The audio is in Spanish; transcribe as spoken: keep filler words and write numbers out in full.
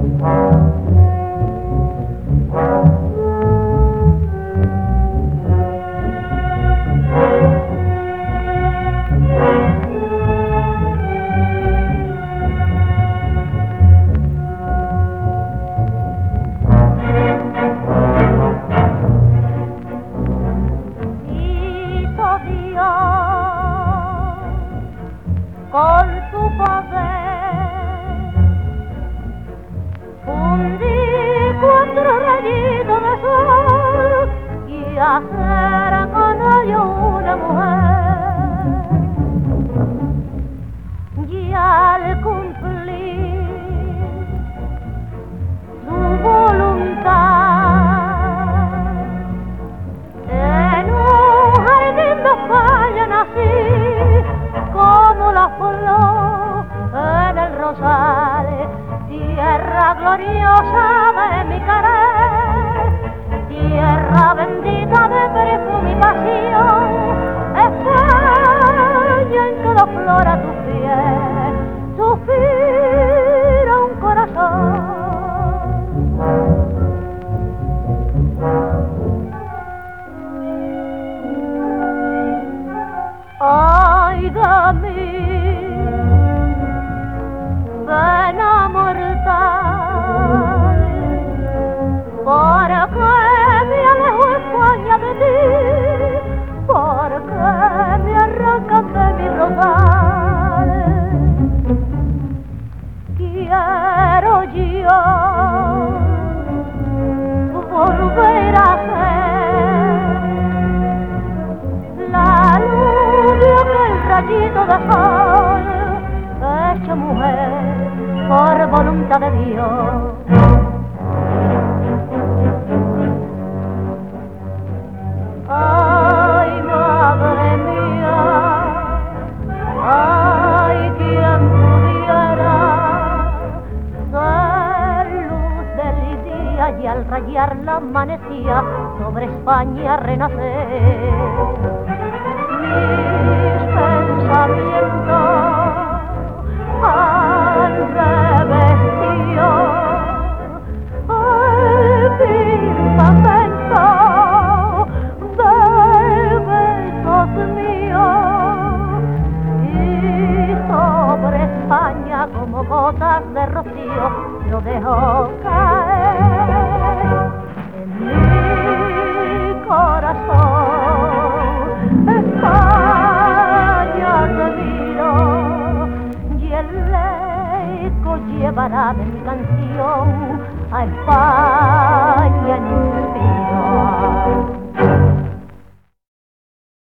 Con su poder fundí cuatro rayitos de sol y hacer con ello una mujer, y al cumplir su voluntad en un jardín de España nací como la flor en el rosal, tierra gloriosa de mi querer, tierra bendita de perfume y pasión, España en cada flor a tu piel suspira un corazón. Ay de mí, pena mortal, porque me alejo España de ti, porque me arrancan de mi rosal. Quiero yo volver a ser la luz que el rayito de sol hecho mujer por voluntad de Dios. Ay, madre mía, ay, quien pudiera ser luz del día y al rayar la amanecía sobre España renacer. Mis pensamientos al revestío el firmamento de besos míos y sobre España como gotas de rocío lo dejo caer en mi corazón. España te miro y el eco llevará de mi canción a España.